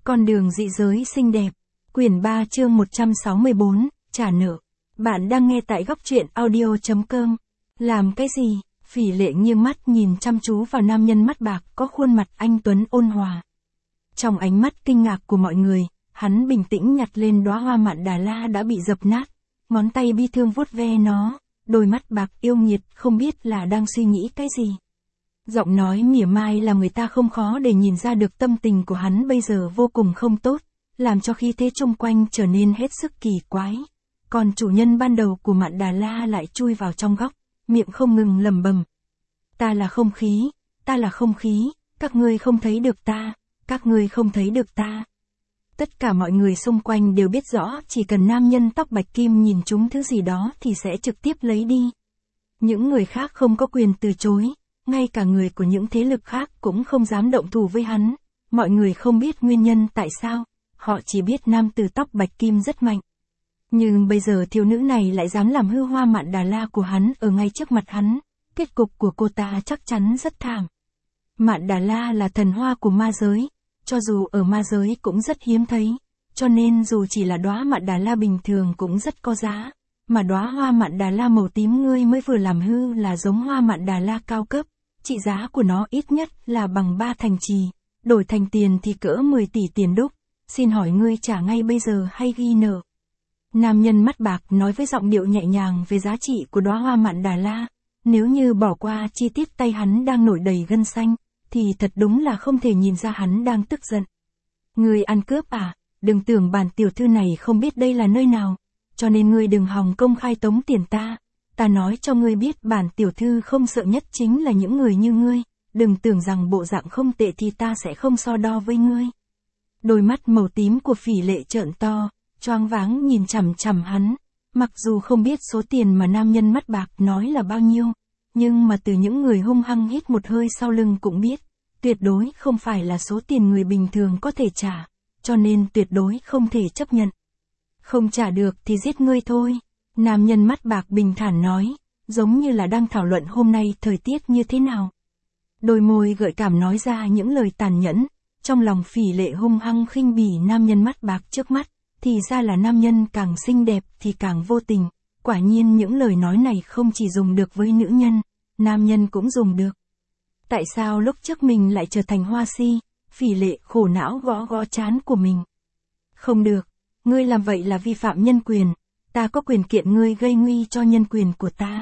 Con đường dị giới xinh đẹp. Quyển 3 chương 164, trả nợ. Bạn đang nghe tại góc truyện audio.com. Làm cái gì? Phỉ Lệ nghiêng mắt nhìn chăm chú vào nam nhân mắt bạc có khuôn mặt anh tuấn ôn hòa. Trong ánh mắt kinh ngạc của mọi người, hắn bình tĩnh nhặt lên đóa hoa mạn Đà La đã bị dập nát, ngón tay bi thương vuốt ve nó, đôi mắt bạc yêu nghiệt không biết là đang suy nghĩ cái gì. Giọng nói mỉa mai làm người ta không khó để nhìn ra được tâm tình của hắn bây giờ vô cùng không tốt, làm cho khí thế xung quanh trở nên hết sức kỳ quái. Còn chủ nhân ban đầu của mạn Đà La lại chui vào trong góc, miệng không ngừng lẩm bẩm. Ta là không khí, ta là không khí, các ngươi không thấy được ta, các ngươi không thấy được ta. Tất cả mọi người xung quanh đều biết rõ chỉ cần nam nhân tóc bạch kim nhìn trúng thứ gì đó thì sẽ trực tiếp lấy đi. Những người khác không có quyền từ chối, ngay cả người của những thế lực khác cũng không dám động thủ với hắn. Mọi người không biết nguyên nhân tại sao, họ chỉ biết nam tử tóc bạch kim rất mạnh. Nhưng bây giờ thiếu nữ này lại dám làm hư hoa mạn Đà La của hắn ở ngay trước mặt hắn, kết cục của cô ta chắc chắn rất thảm. Mạn Đà La là thần hoa của ma giới, cho dù ở ma giới cũng rất hiếm thấy, cho nên dù chỉ là đóa mạn Đà La bình thường cũng rất có giá, mà đóa hoa mạn Đà La màu tím ngươi mới vừa làm hư là giống hoa mạn Đà La cao cấp, trị giá của nó ít nhất là bằng 3 thành trì, đổi thành tiền thì cỡ 10 tỷ tiền đúc, xin hỏi ngươi trả ngay bây giờ hay ghi nợ? Nam nhân mắt bạc nói với giọng điệu nhẹ nhàng về giá trị của đóa hoa mạn Đà La, nếu như bỏ qua chi tiết tay hắn đang nổi đầy gân xanh, thì thật đúng là không thể nhìn ra hắn đang tức giận. Ngươi ăn cướp à, đừng tưởng bản tiểu thư này không biết đây là nơi nào, cho nên ngươi đừng hòng công khai tống tiền ta. Ta nói cho ngươi biết bản tiểu thư không sợ nhất chính là những người như ngươi, đừng tưởng rằng bộ dạng không tệ thì ta sẽ không so đo với ngươi. Đôi mắt màu tím của Phỉ Lệ trợn to, choáng váng nhìn chằm chằm hắn, mặc dù không biết số tiền mà nam nhân mắt bạc nói là bao nhiêu, nhưng mà từ những người hung hăng hít một hơi sau lưng cũng biết, tuyệt đối không phải là số tiền người bình thường có thể trả, cho nên tuyệt đối không thể chấp nhận. Không trả được thì giết ngươi thôi. Nam nhân mắt bạc bình thản nói, giống như là đang thảo luận hôm nay thời tiết như thế nào. Đôi môi gợi cảm nói ra những lời tàn nhẫn, trong lòng Phỉ Lệ hung hăng khinh bỉ nam nhân mắt bạc trước mắt, thì ra là nam nhân càng xinh đẹp thì càng vô tình, quả nhiên những lời nói này không chỉ dùng được với nữ nhân, nam nhân cũng dùng được. Tại sao lúc trước mình lại trở thành hoa si? Phỉ Lệ khổ não gõ gõ trán của mình. Không được, ngươi làm vậy là vi phạm nhân quyền. Ta có quyền kiện ngươi gây nguy cho nhân quyền của ta.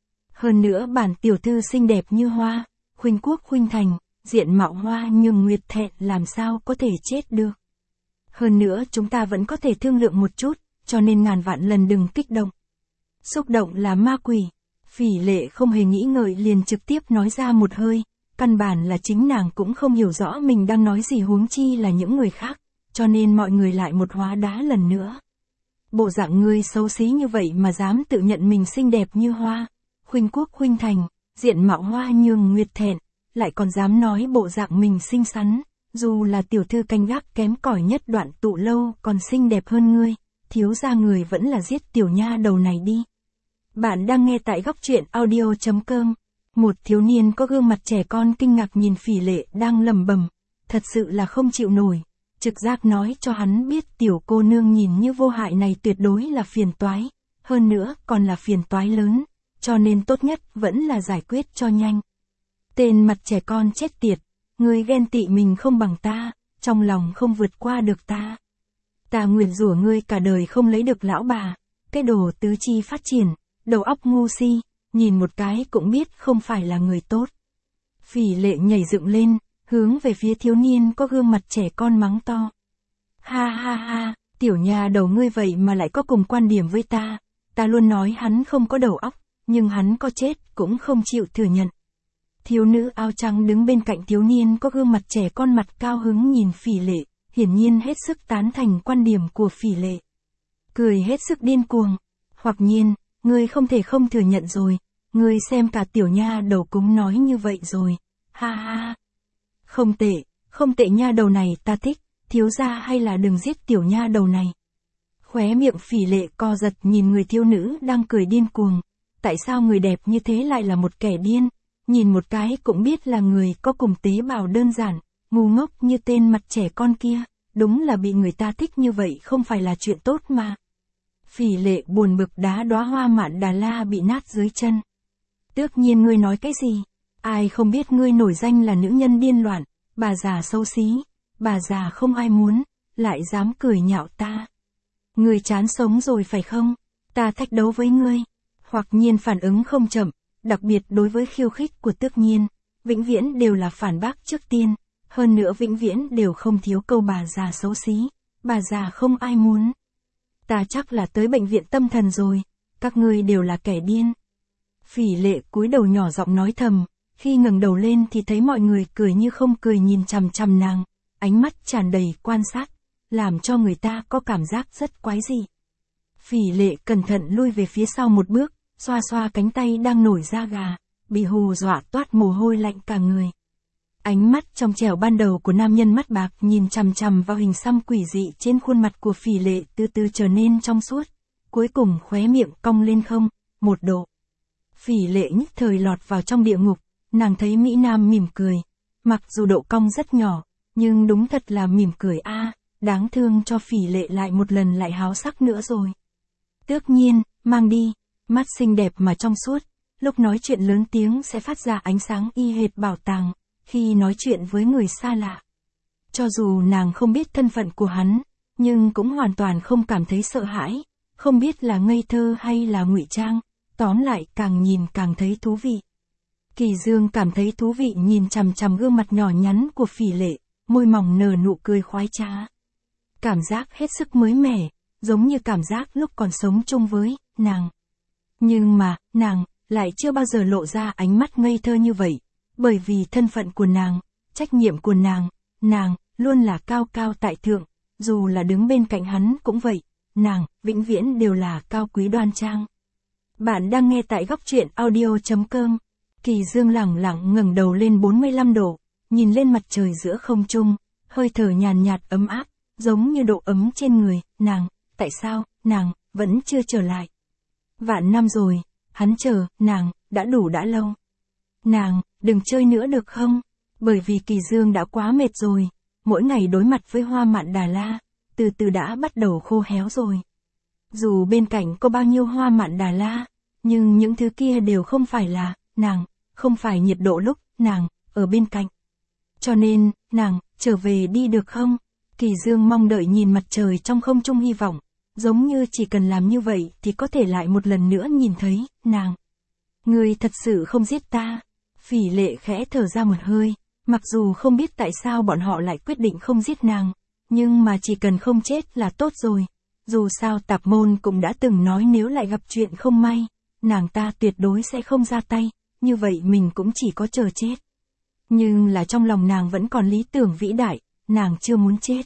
Hơn nữa bản tiểu thư xinh đẹp như hoa, khuynh quốc khuynh thành, diện mạo hoa nhường nguyệt thẹn làm sao có thể chết được. Hơn nữa chúng ta vẫn có thể thương lượng một chút, cho nên ngàn vạn lần đừng kích động. Xúc động là ma quỷ. Phỉ Lệ không hề nghĩ ngợi liền trực tiếp nói ra một hơi, căn bản là chính nàng cũng không hiểu rõ mình đang nói gì huống chi là những người khác, cho nên mọi người lại một hóa đá lần nữa. Bộ dạng ngươi xấu xí như vậy mà dám tự nhận mình xinh đẹp như hoa, khuynh quốc khuynh thành, diện mạo hoa nhường nguyệt thẹn, lại còn dám nói bộ dạng mình xinh xắn, dù là tiểu thư canh gác kém cỏi nhất Đoạn Tụ Lâu còn xinh đẹp hơn ngươi, thiếu gia người vẫn là giết tiểu nha đầu này đi. Bạn đang nghe tại góc truyện audio.com. Một thiếu niên có gương mặt trẻ con kinh ngạc nhìn Phỉ Lệ đang lẩm bẩm, thật sự là không chịu nổi. Trực giác nói cho hắn biết tiểu cô nương nhìn như vô hại này tuyệt đối là phiền toái, hơn nữa còn là phiền toái lớn, cho nên tốt nhất vẫn là giải quyết cho nhanh. Tên mặt trẻ con chết tiệt, ngươi ghen tị mình không bằng ta, trong lòng không vượt qua được ta. Ta nguyền rủa ngươi cả đời không lấy được lão bà, cái đồ tứ chi phát triển, đầu óc ngu si, nhìn một cái cũng biết không phải là người tốt. Phỉ Lệ nhảy dựng lên, hướng về phía thiếu niên có gương mặt trẻ con mắng to. Ha ha ha, tiểu nhà đầu ngươi vậy mà lại có cùng quan điểm với ta. Ta luôn nói hắn không có đầu óc, nhưng hắn có chết cũng không chịu thừa nhận. Thiếu nữ áo trắng đứng bên cạnh thiếu niên có gương mặt trẻ con mặt cao hứng nhìn Phỉ Lệ, hiển nhiên hết sức tán thành quan điểm của Phỉ Lệ. Cười hết sức điên cuồng. Hoặc nhiên, ngươi không thể không thừa nhận rồi, ngươi xem cả tiểu nha đầu cũng nói như vậy rồi. Ha ha. Không tệ, không tệ nha đầu này ta thích, thiếu gia hay là đừng giết tiểu nha đầu này. Khóe miệng Phỉ Lệ co giật nhìn người thiếu nữ đang cười điên cuồng, tại sao người đẹp như thế lại là một kẻ điên, nhìn một cái cũng biết là người có cùng tế bào đơn giản, ngu ngốc như tên mặt trẻ con kia, đúng là bị người ta thích như vậy không phải là chuyện tốt mà. Phỉ Lệ buồn bực đá đóa hoa mạn Đà La bị nát dưới chân. Tước Nhiên, ngươi nói cái gì? Ai không biết ngươi nổi danh là nữ nhân điên loạn, bà già xấu xí, bà già không ai muốn, lại dám cười nhạo ta. Ngươi chán sống rồi phải không? Ta thách đấu với ngươi. Hoặc Nhiên phản ứng không chậm, đặc biệt đối với khiêu khích của Tước Nhiên, vĩnh viễn đều là phản bác trước tiên, hơn nữa vĩnh viễn đều không thiếu câu bà già xấu xí, bà già không ai muốn. Ta chắc là tới bệnh viện tâm thần rồi, các ngươi đều là kẻ điên. Phỉ Lệ cúi đầu nhỏ giọng nói thầm, khi ngẩng đầu lên thì thấy mọi người cười như không cười nhìn chằm chằm nàng, ánh mắt tràn đầy quan sát, làm cho người ta có cảm giác rất quái dị. Phỉ Lệ cẩn thận lui về phía sau một bước, xoa xoa cánh tay đang nổi da gà, bị hù dọa toát mồ hôi lạnh cả người. Ánh mắt trong trẻo ban đầu của nam nhân mắt bạc nhìn chằm chằm vào hình xăm quỷ dị trên khuôn mặt của Phỉ Lệ từ từ trở nên trong suốt, cuối cùng khóe miệng cong lên không, 1 độ. Phỉ Lệ nhất thời lọt vào trong địa ngục, nàng thấy Mỹ Nam mỉm cười, mặc dù độ cong rất nhỏ, nhưng đúng thật là mỉm cười a, đáng thương cho Phỉ Lệ lại một lần lại háo sắc nữa rồi. Tước Nhiên, mang đi, mắt xinh đẹp mà trong suốt, lúc nói chuyện lớn tiếng sẽ phát ra ánh sáng y hệt bảo tàng, khi nói chuyện với người xa lạ. Cho dù nàng không biết thân phận của hắn, nhưng cũng hoàn toàn không cảm thấy sợ hãi, không biết là ngây thơ hay là ngụy trang, tóm lại càng nhìn càng thấy thú vị. Kỳ Dương cảm thấy thú vị nhìn chằm chằm gương mặt nhỏ nhắn của Phỉ Lệ, môi mỏng nở nụ cười khoái trá. Cảm giác hết sức mới mẻ, giống như cảm giác lúc còn sống chung với nàng. Nhưng mà, nàng lại chưa bao giờ lộ ra ánh mắt ngây thơ như vậy, bởi vì thân phận của nàng, trách nhiệm của nàng luôn là cao cao tại thượng, dù là đứng bên cạnh hắn cũng vậy, nàng vĩnh viễn đều là cao quý đoan trang. Bạn đang nghe tại góc truyện audio.com. Kỳ Dương lẳng lặng ngẩng đầu lên 45 độ, nhìn lên mặt trời giữa không trung, hơi thở nhàn nhạt ấm áp, giống như độ ấm trên người, nàng, tại sao, nàng, vẫn chưa trở lại. Vạn năm rồi, hắn chờ, nàng, đã đủ đã lâu. Nàng, đừng chơi nữa được không? Bởi vì Kỳ Dương đã quá mệt rồi, mỗi ngày đối mặt với hoa mạn Đà La, từ từ đã bắt đầu khô héo rồi. Dù bên cạnh có bao nhiêu hoa mạn Đà La, nhưng những thứ kia đều không phải là, nàng, không phải nhiệt độ lúc, nàng, ở bên cạnh. Cho nên, nàng, trở về đi được không? Kỳ Dương mong đợi nhìn mặt trời trong không trung hy vọng, giống như chỉ cần làm như vậy thì có thể lại một lần nữa nhìn thấy, nàng. Ngươi thật sự không giết ta. Phỉ Lệ khẽ thở ra một hơi, mặc dù không biết tại sao bọn họ lại quyết định không giết nàng, nhưng mà chỉ cần không chết là tốt rồi. Dù sao Tạp Môn cũng đã từng nói nếu lại gặp chuyện không may, nàng ta tuyệt đối sẽ không ra tay, như vậy mình cũng chỉ có chờ chết. Nhưng là trong lòng nàng vẫn còn lý tưởng vĩ đại, nàng chưa muốn chết.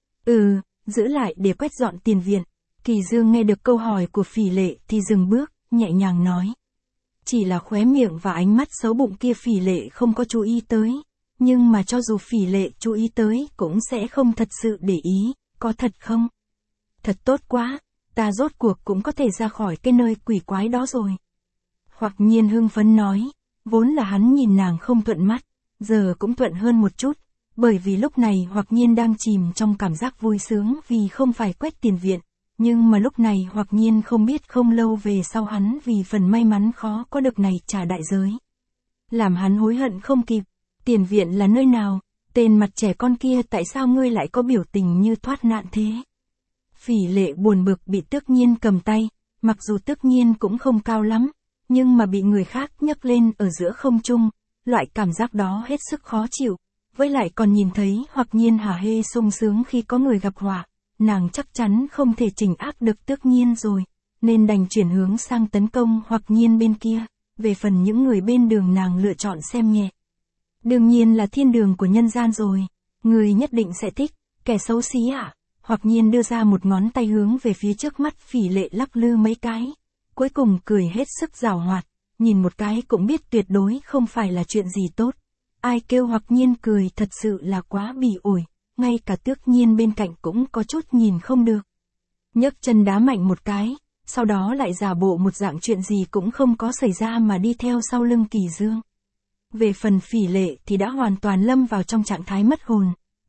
Giữ lại để quét dọn tiền viện. Kỳ Dương nghe được câu hỏi của Phỉ Lệ thì dừng bước, nhẹ nhàng nói. Chỉ là khóe miệng và ánh mắt xấu bụng kia Phỉ Lệ không có chú ý tới, nhưng mà cho dù Phỉ Lệ chú ý tới cũng sẽ không thật sự để ý, có thật không? Thật tốt quá, ta rốt cuộc cũng có thể ra khỏi cái nơi quỷ quái đó rồi. Hoặc Nhiên hưng phấn nói, vốn là hắn nhìn nàng không thuận mắt, giờ cũng thuận hơn một chút, bởi vì lúc này Hoặc Nhiên đang chìm trong cảm giác vui sướng vì không phải quét tiền viện, nhưng mà lúc này Hoặc Nhiên không biết không lâu về sau hắn vì phần may mắn khó có được này trả đại giới. Làm hắn hối hận không kịp, tiền viện là nơi nào, tên mặt trẻ con kia tại sao ngươi lại có biểu tình như thoát nạn thế? Phỉ Lệ buồn bực bị Tước Nhiên cầm tay, mặc dù Tước Nhiên cũng không cao lắm, nhưng mà bị người khác nhấc lên ở giữa không trung, loại cảm giác đó hết sức khó chịu, với lại còn nhìn thấy Hoặc Nhiên hả hê sung sướng khi có người gặp họa, nàng chắc chắn không thể chỉnh áp được Tước Nhiên rồi, nên đành chuyển hướng sang tấn công Hoặc Nhiên bên kia, về phần những người bên đường nàng lựa chọn xem nhẹ. Đương nhiên là thiên đường của nhân gian rồi, người nhất định sẽ thích, kẻ xấu xí ạ. Hoặc Nhiên đưa ra một ngón tay hướng về phía trước mắt Phỉ Lệ lắc lư mấy cái, cuối cùng cười hết sức giảo hoạt, nhìn một cái cũng biết tuyệt đối không phải là chuyện gì tốt. Ai kêu Hoặc Nhiên cười thật sự là quá bỉ ổi, ngay cả Tước Nhiên bên cạnh cũng có chút nhìn không được. Nhấc chân đá mạnh một cái, sau đó lại giả bộ một dạng chuyện gì cũng không có xảy ra mà đi theo sau lưng Kỳ Dương. Về phần Phỉ Lệ thì đã hoàn toàn lâm vào trong trạng thái mất hồn,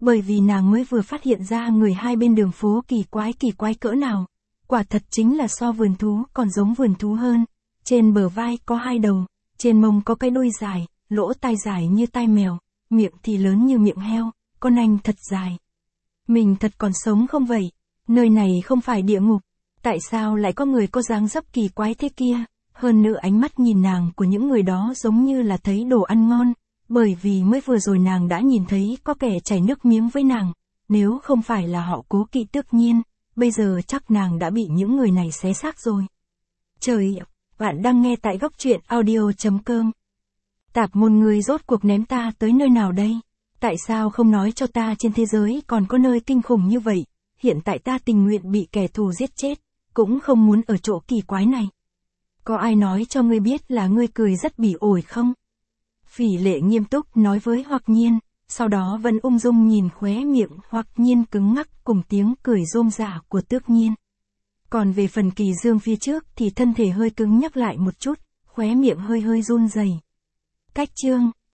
bởi vì nàng mới vừa phát hiện ra người hai bên đường phố kỳ quái cỡ nào. Quả thật chính là so vườn thú còn giống vườn thú hơn. Trên bờ vai có hai đầu, trên mông có cái đuôi dài, lỗ tai dài như tai mèo, miệng thì lớn như miệng heo, con anh thật dài. Mình thật còn sống không vậy? Nơi này không phải địa ngục. Tại sao lại có người có dáng dấp kỳ quái thế kia? Hơn nữa ánh mắt nhìn nàng của những người đó giống như là thấy đồ ăn ngon, bởi vì mới vừa rồi nàng đã nhìn thấy có kẻ chảy nước miếng với nàng. Nếu không phải là họ cố kỵ Tước Nhiên, bây giờ chắc nàng đã bị những người này xé xác rồi. Trời ạ, bạn đang nghe tại góc truyện audio.com. Tạp môn người rốt cuộc ném ta tới nơi nào đây? Tại sao không nói cho ta trên thế giới còn có nơi kinh khủng như vậy? Hiện tại ta tình nguyện bị kẻ thù giết chết, cũng không muốn ở chỗ kỳ quái này. Có ai nói cho ngươi biết là ngươi cười rất bỉ ổi không? Phỉ Lệ nghiêm túc nói với Hoặc Nhiên, sau đó vẫn ung dung nhìn khóe miệng Hoặc Nhiên cứng ngắc cùng tiếng cười rôm rả của Tước Nhiên. Còn về phần Kỳ Dương phía trước thì thân thể hơi cứng nhắc lại một chút, khóe miệng hơi run rẩy. Cách chương